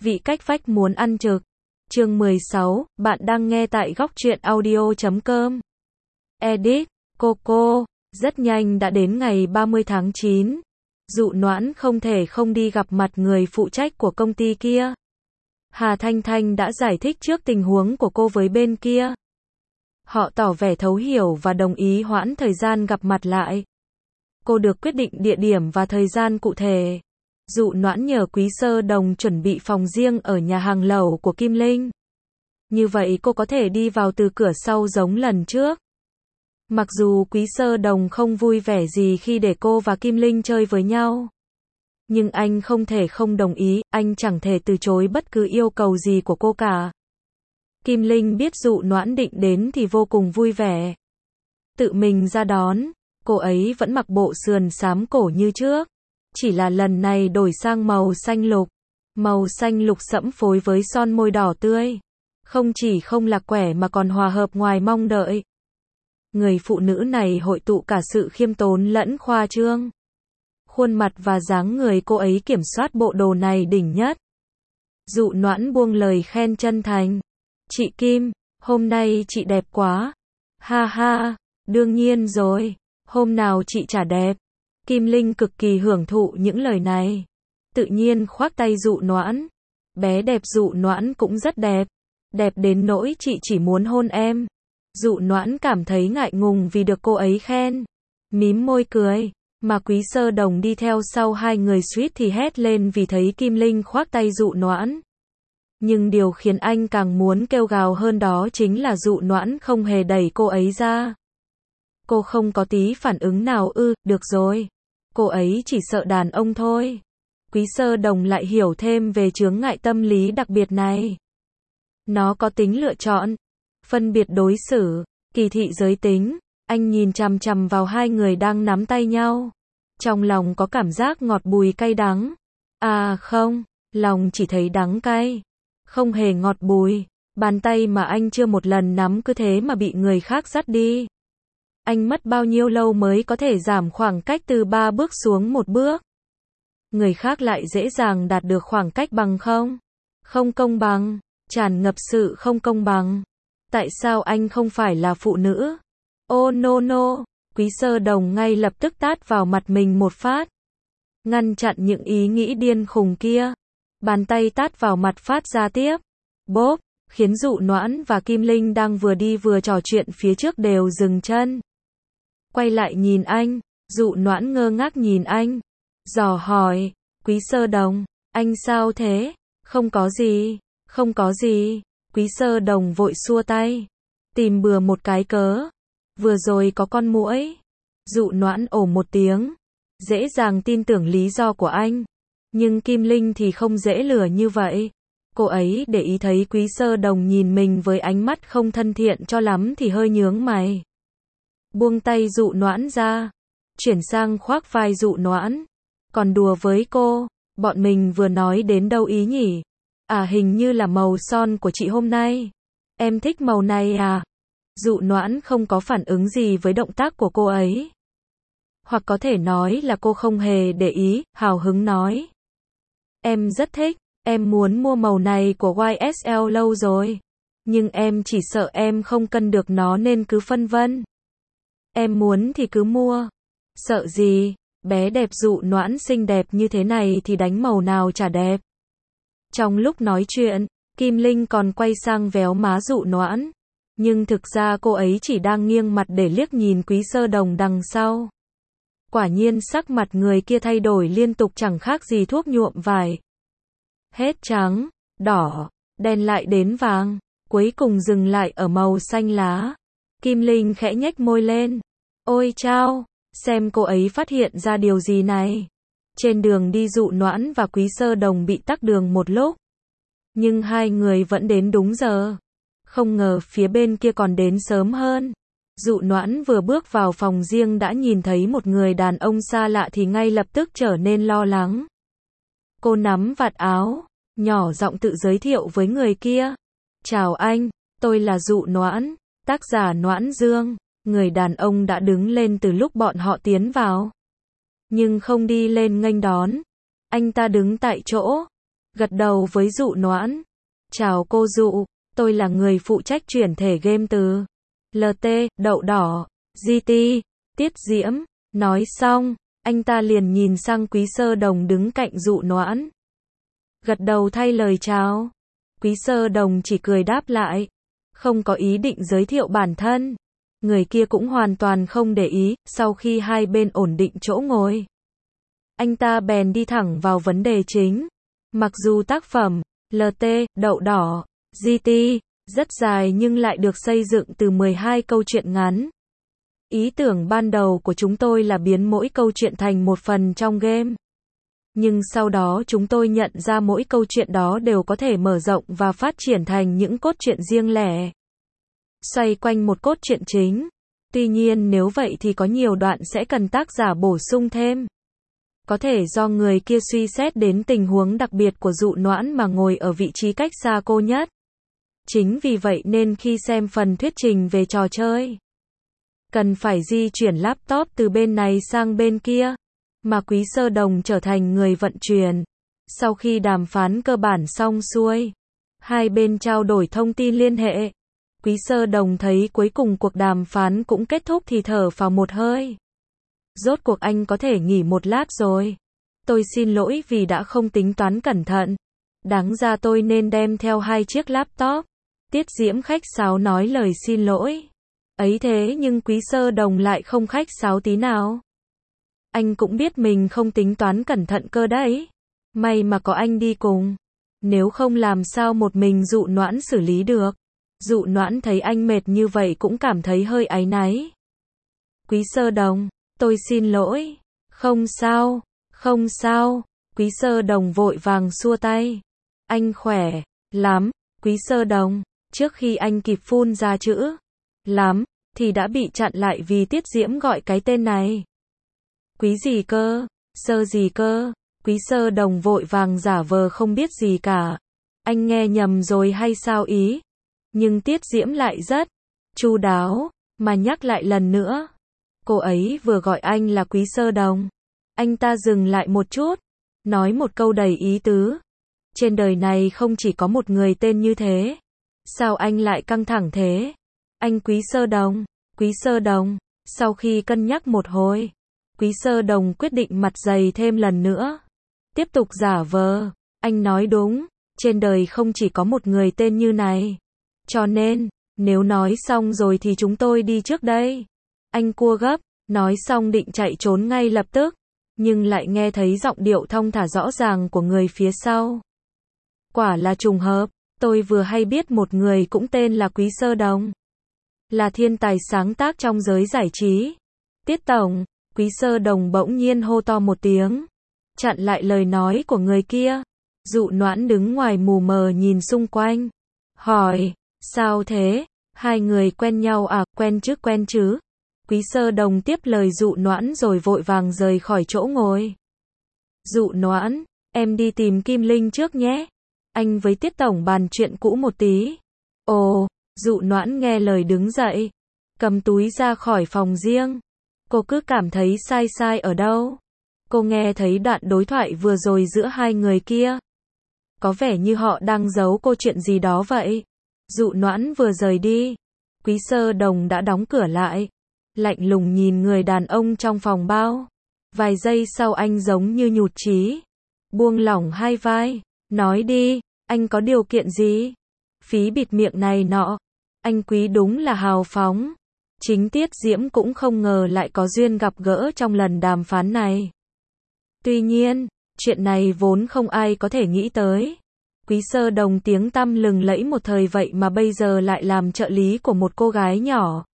Vị cách vách muốn ăn trực. Chương 16, bạn đang nghe tại góc truyện audio.com. Edit, Coco, rất nhanh đã đến ngày 30 tháng 9. Dụ Noãn không thể không đi gặp mặt người phụ trách của công ty kia. Hà Thanh Thanh đã giải thích trước tình huống của cô với bên kia. Họ tỏ vẻ thấu hiểu và đồng ý hoãn thời gian gặp mặt lại. Cô được quyết định địa điểm và thời gian cụ thể. Dụ Noãn nhờ Quý Sơ Đồng chuẩn bị phòng riêng ở nhà hàng lẩu của Kim Linh. Như vậy cô có thể đi vào từ cửa sau giống lần trước. Mặc dù Quý Sơ Đồng không vui vẻ gì khi để cô và Kim Linh chơi với nhau. Nhưng anh không thể không đồng ý, anh chẳng thể từ chối bất cứ yêu cầu gì của cô cả. Kim Linh biết Dụ Noãn định đến thì vô cùng vui vẻ. Tự mình ra đón, cô ấy vẫn mặc bộ sườn xám cổ như trước. Chỉ là lần này đổi sang màu xanh lục. Màu xanh lục sẫm phối với son môi đỏ tươi. Không chỉ không lạc quẻ mà còn hòa hợp ngoài mong đợi. Người phụ nữ này hội tụ cả sự khiêm tốn lẫn khoa trương. Khuôn mặt và dáng người cô ấy kiểm soát bộ đồ này đỉnh nhất. Dụ Noãn buông lời khen chân thành. Chị Kim, hôm nay chị đẹp quá. Ha ha, đương nhiên rồi, hôm nào chị chả đẹp. Kim Linh cực kỳ hưởng thụ những lời này. Tự nhiên khoác tay Dụ Noãn. Bé đẹp Dụ Noãn cũng rất đẹp. Đẹp đến nỗi chị chỉ muốn hôn em. Dụ Noãn cảm thấy ngại ngùng vì được cô ấy khen. Mím môi cười. Mà Quý Sơ Đồng đi theo sau hai người suýt thì hét lên vì thấy Kim Linh khoác tay Dụ Noãn. Nhưng điều khiến anh càng muốn kêu gào hơn đó chính là Dụ Noãn không hề đẩy cô ấy ra. Cô không có tí phản ứng nào được rồi. Cô ấy chỉ sợ đàn ông thôi. Quý Sơ Đồng lại hiểu thêm về chướng ngại tâm lý đặc biệt này. Nó có tính lựa chọn, phân biệt đối xử, kỳ thị giới tính. Anh nhìn chằm chằm vào hai người đang nắm tay nhau. Trong lòng có cảm giác ngọt bùi cay đắng. À không, lòng chỉ thấy đắng cay. Không hề ngọt bùi. Bàn tay mà anh chưa một lần nắm cứ thế mà bị người khác dắt đi. Anh mất bao nhiêu lâu mới có thể giảm khoảng cách từ 3 bước xuống 1 bước. Người khác lại dễ dàng đạt được khoảng cách bằng không? Không công bằng, tràn ngập sự không công bằng. Tại sao anh không phải là phụ nữ? Oh no no, Quý Sơ Đồng ngay lập tức tát vào mặt mình một phát. Ngăn chặn những ý nghĩ điên khùng kia. Bàn tay tát vào mặt phát ra tiếp. Bốp, khiến Dụ Noãn và Kim Linh đang vừa đi vừa trò chuyện phía trước đều dừng chân. Quay lại nhìn anh, Dụ Noãn ngơ ngác nhìn anh. Dò hỏi, Quý Sơ Đồng, anh sao thế? Không có gì, không có gì. Quý Sơ Đồng vội xua tay. Tìm bừa một cái cớ. Vừa rồi có con muỗi. Dụ Noãn ồ một tiếng. Dễ dàng tin tưởng lý do của anh. Nhưng Kim Linh thì không dễ lừa như vậy. Cô ấy để ý thấy Quý Sơ Đồng nhìn mình với ánh mắt không thân thiện cho lắm thì hơi nhướng mày. Buông tay Dụ Noãn ra. Chuyển sang khoác vai Dụ Noãn. Còn đùa với cô, bọn mình vừa nói đến đâu ý nhỉ? À hình như là màu son của chị hôm nay. Em thích màu này à? Dụ Noãn không có phản ứng gì với động tác của cô ấy. Hoặc có thể nói là cô không hề để ý, hào hứng nói. Em rất thích, em muốn mua màu này của YSL lâu rồi. Nhưng em chỉ sợ em không cân được nó nên cứ phân vân. Em muốn thì cứ mua. Sợ gì, bé đẹp Dụ Noãn xinh đẹp như thế này thì đánh màu nào chả đẹp. Trong lúc nói chuyện, Kim Linh còn quay sang véo má Dụ Noãn. Nhưng thực ra cô ấy chỉ đang nghiêng mặt để liếc nhìn Quý Sơ Đồng đằng sau. Quả nhiên sắc mặt người kia thay đổi liên tục chẳng khác gì thuốc nhuộm vải. Hết trắng, đỏ, đen lại đến vàng, cuối cùng dừng lại ở màu xanh lá. Kim Linh khẽ nhếch môi lên. Ôi chao, xem cô ấy phát hiện ra điều gì này. Trên đường đi Dụ Noãn và Quý Sơ Đồng bị tắc đường một lúc. Nhưng hai người vẫn đến đúng giờ. Không ngờ phía bên kia còn đến sớm hơn. Dụ Noãn vừa bước vào phòng riêng đã nhìn thấy một người đàn ông xa lạ thì ngay lập tức trở nên lo lắng. Cô nắm vạt áo, nhỏ giọng tự giới thiệu với người kia. Chào anh, tôi là Dụ Noãn, tác giả Noãn Dương. Người đàn ông đã đứng lên từ lúc bọn họ tiến vào. Nhưng không đi lên nghênh đón. Anh ta đứng tại chỗ. gật đầu với Dụ Noãn. Chào cô Dụ, tôi là người phụ trách chuyển thể game từ LT, đậu đỏ, GT, Tiết Diễm. Nói xong, anh ta liền nhìn sang Quý Sơ Đồng đứng cạnh Dụ Noãn. Gật đầu thay lời chào. Quý Sơ Đồng chỉ cười đáp lại, không có ý định giới thiệu bản thân. Người kia cũng hoàn toàn không để ý, sau khi hai bên ổn định chỗ ngồi, anh ta bèn đi thẳng vào vấn đề chính. Mặc dù tác phẩm LT, đậu đỏ, GT rất dài nhưng lại được xây dựng từ 12 câu chuyện ngắn. Ý tưởng ban đầu của chúng tôi là biến mỗi câu chuyện thành một phần trong game. Nhưng sau đó chúng tôi nhận ra mỗi câu chuyện đó đều có thể mở rộng và phát triển thành những cốt truyện riêng lẻ, xoay quanh một cốt truyện chính. Tuy nhiên nếu vậy thì có nhiều đoạn sẽ cần tác giả bổ sung thêm. Có thể do người kia suy xét đến tình huống đặc biệt của Dụ Noãn mà ngồi ở vị trí cách xa cô nhất. Chính vì vậy nên khi xem phần thuyết trình về trò chơi, cần phải di chuyển laptop từ bên này sang bên kia, mà Quý Sơ Đồng trở thành người vận chuyển. Sau khi đàm phán cơ bản xong xuôi, hai bên trao đổi thông tin liên hệ. Quý Sơ Đồng thấy cuối cùng cuộc đàm phán cũng kết thúc thì thở phào một hơi. Rốt cuộc anh có thể nghỉ một lát rồi. Tôi xin lỗi vì đã không tính toán cẩn thận. Đáng ra tôi nên đem theo 2 chiếc laptop. Tiết Diễm khách sáo nói lời xin lỗi. Ấy thế nhưng Quý Sơ Đồng lại không khách sáo tí nào. Anh cũng biết mình không tính toán cẩn thận cơ đấy. May mà có anh đi cùng. Nếu không làm sao một mình Dụ Noãn xử lý được. Dụ Noãn thấy anh mệt như vậy cũng cảm thấy hơi áy náy. Quý Sơ Đồng, tôi xin lỗi. Không sao, không sao. Quý Sơ Đồng vội vàng xua tay. Anh khỏe lắm, Quý Sơ Đồng. Trước khi anh kịp phun ra chữ lắm thì đã bị chặn lại vì Tiết Diễm gọi cái tên này. Quý gì cơ? Sơ gì cơ? Quý Sơ Đồng vội vàng giả vờ không biết gì cả. Anh nghe nhầm rồi hay sao ý? Nhưng Tiết Diễm lại rất chu đáo mà nhắc lại lần nữa. Cô ấy vừa gọi anh là Quý Sơ Đồng. Anh ta dừng lại một chút, nói một câu đầy ý tứ. Trên đời này không chỉ có một người tên như thế. Sao anh lại căng thẳng thế? Anh Quý Sơ Đồng, Quý Sơ Đồng. Sau khi cân nhắc một hồi, Quý Sơ Đồng quyết định mặt dày thêm lần nữa. Tiếp tục giả vờ. Anh nói đúng, trên đời không chỉ có một người tên như này. Cho nên, nếu nói xong rồi thì chúng tôi đi trước đây. Anh cua gấp, nói xong định chạy trốn ngay lập tức. Nhưng lại nghe thấy giọng điệu thong thả rõ ràng của người phía sau. Quả là trùng hợp, tôi vừa hay biết một người cũng tên là Quý Sơ Đồng. Là thiên tài sáng tác trong giới giải trí. Tiết Tổng, Quý Sơ Đồng bỗng nhiên hô to một tiếng, chặn lại lời nói của người kia. Dụ Noãn đứng ngoài mù mờ nhìn xung quanh. Hỏi, sao thế? Hai người quen nhau à? Quen chứ. Quý Sơ Đồng tiếp lời Dụ Noãn rồi vội vàng rời khỏi chỗ ngồi. Dụ Noãn, em đi tìm Kim Linh trước nhé. Anh với Tiết Tổng bàn chuyện cũ một tí. Ồ, Dụ Noãn nghe lời đứng dậy, cầm túi ra khỏi phòng riêng. Cô cứ cảm thấy sai sai ở đâu. Cô nghe thấy đoạn đối thoại vừa rồi giữa hai người kia. Có vẻ như họ đang giấu cô chuyện gì đó vậy. Dụ Noãn vừa rời đi, Quý Sơ Đồng đã đóng cửa lại. Lạnh lùng nhìn người đàn ông trong phòng bao. Vài giây sau anh giống như nhụt chí, buông lỏng hai vai. Nói đi, anh có điều kiện gì? Phí bịt miệng này nọ. Anh Quý đúng là hào phóng. Chính Tiết Diễm cũng không ngờ lại có duyên gặp gỡ trong lần đàm phán này. Tuy nhiên, chuyện này vốn không ai có thể nghĩ tới. Quý Sơ Đồng tiếng tăm lừng lẫy một thời vậy mà bây giờ lại làm trợ lý của một cô gái nhỏ.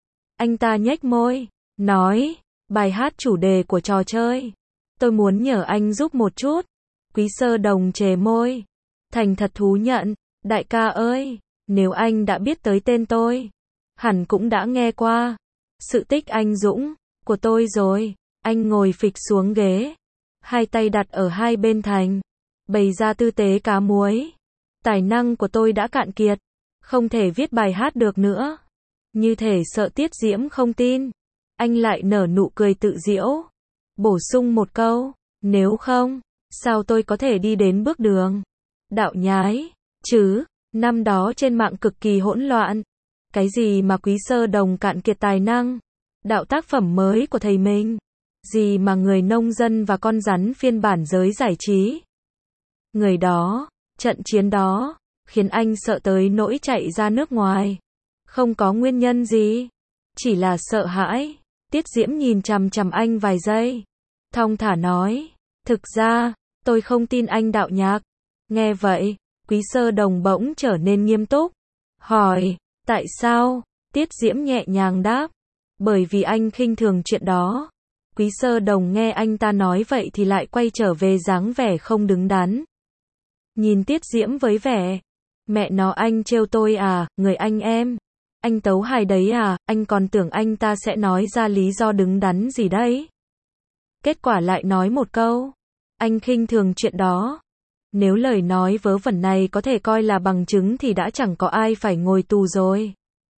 Anh ta nhếch môi, nói, bài hát chủ đề của trò chơi. Tôi muốn nhờ anh giúp một chút. Quý Sơ Đồng chề môi, thành thật thú nhận, đại ca ơi, nếu anh đã biết tới tên tôi, hẳn cũng đã nghe qua sự tích anh dũng của tôi rồi. Anh ngồi phịch xuống ghế, hai tay đặt ở hai bên thành, bày ra tư thế cá muối. Tài năng của tôi đã cạn kiệt, không thể viết bài hát được nữa. Như thể sợ Tiết Diễm không tin, anh lại nở nụ cười tự giễu, bổ sung một câu, nếu không, sao tôi có thể đi đến bước đường Đạo nhái, chứ, năm đó trên mạng cực kỳ hỗn loạn. Cái gì mà Quý Sơ Đồng cạn kiệt tài năng, đạo tác phẩm mới của thầy mình, gì mà người nông dân và con rắn phiên bản giới giải trí. Người đó, trận chiến đó, khiến anh sợ tới nỗi chạy ra nước ngoài. Không có nguyên nhân gì, chỉ là sợ hãi. Tiết Diễm nhìn chằm chằm anh vài giây, thong thả nói, thực ra, tôi không tin anh đạo nhạc. Nghe vậy, Quý Sơ Đồng bỗng trở nên nghiêm túc, hỏi, tại sao? Tiết Diễm nhẹ nhàng đáp, bởi vì anh khinh thường chuyện đó. Quý Sơ Đồng nghe anh ta nói vậy thì lại quay trở về dáng vẻ không đứng đắn. Nhìn Tiết Diễm với vẻ, mẹ nó anh trêu tôi à, người anh em. Anh tấu hài đấy à, anh còn tưởng anh ta sẽ nói ra lý do đứng đắn gì đấy. Kết quả lại nói một câu, anh khinh thường chuyện đó. Nếu lời nói vớ vẩn này có thể coi là bằng chứng thì đã chẳng có ai phải ngồi tù rồi.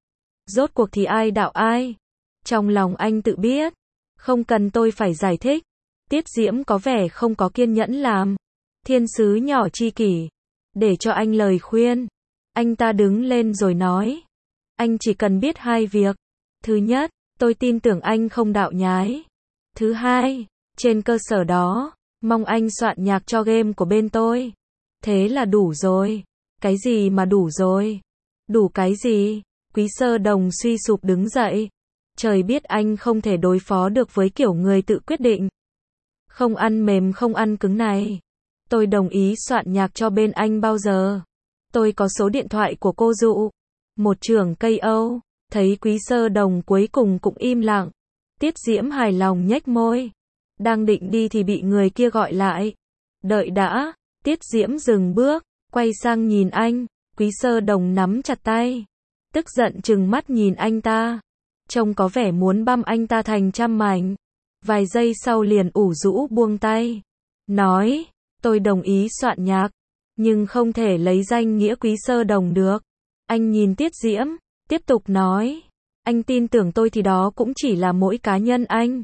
Rốt cuộc thì ai đạo ai? Trong lòng anh tự biết, không cần tôi phải giải thích. Tiết Diễm có vẻ không có kiên nhẫn làm thiên sứ nhỏ chi kỷ, để cho anh lời khuyên. Anh ta đứng lên rồi nói, anh chỉ cần biết hai việc. Thứ nhất, tôi tin tưởng anh không đạo nhái. Thứ hai, trên cơ sở đó, mong anh soạn nhạc cho game của bên tôi. Thế là đủ rồi. Cái gì mà đủ rồi? Đủ cái gì? Quý Sơ Đồng suy sụp đứng dậy. Trời biết anh không thể đối phó được với kiểu người tự quyết định, không ăn mềm không ăn cứng này. Tôi đồng ý soạn nhạc cho bên anh bao giờ? Tôi có số điện thoại của cô Dụ, một trưởng cây Âu. Thấy Quý Sơ Đồng cuối cùng cũng im lặng, Tiết Diễm hài lòng nhếch môi. Đang định đi thì bị người kia gọi lại. Đợi đã. Tiết Diễm dừng bước, quay sang nhìn anh. Quý Sơ Đồng nắm chặt tay, tức giận trừng mắt nhìn anh ta, trông có vẻ muốn băm anh ta thành trăm mảnh. Vài giây sau liền ủ rũ buông tay, nói, tôi đồng ý soạn nhạc, nhưng không thể lấy danh nghĩa Quý Sơ Đồng được. Anh nhìn Tiết Diễm, tiếp tục nói, anh tin tưởng tôi thì đó cũng chỉ là mỗi cá nhân anh.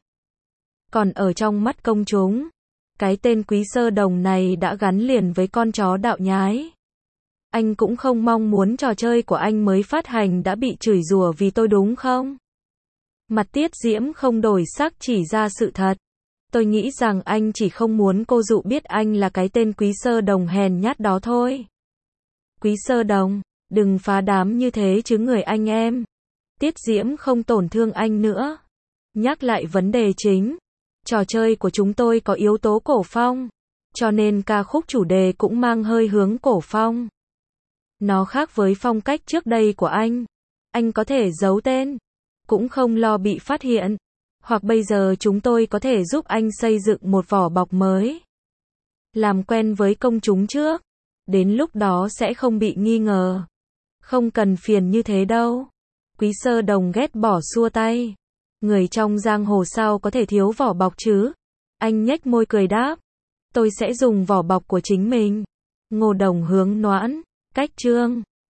Còn ở trong mắt công chúng, cái tên Quý Sơ Đồng này đã gắn liền với con chó đạo nhái. Anh cũng không mong muốn trò chơi của anh mới phát hành đã bị chửi rủa vì tôi đúng không? Mặt Tiết Diễm không đổi sắc chỉ ra sự thật. Tôi nghĩ rằng anh chỉ không muốn cô Dụ biết anh là cái tên Quý Sơ Đồng hèn nhát đó thôi. Quý Sơ Đồng, đừng phá đám như thế chứ người anh em. Tiết Diễm không tổn thương anh nữa. Nhắc lại vấn đề chính. Trò chơi của chúng tôi có yếu tố cổ phong, cho nên ca khúc chủ đề cũng mang hơi hướng cổ phong. Nó khác với phong cách trước đây của anh. Anh có thể giấu tên, cũng không lo bị phát hiện. Hoặc bây giờ chúng tôi có thể giúp anh xây dựng một vỏ bọc mới. Làm quen với công chúng trước. Đến lúc đó sẽ không bị nghi ngờ. Không cần phiền như thế đâu. Quý Sơ Đồng ghét bỏ xua tay. Người trong giang hồ sao có thể thiếu vỏ bọc chứ? Anh nhếch môi cười đáp. Tôi sẽ dùng vỏ bọc của chính mình. Ngô Đồng hướng Noãn, cách chương.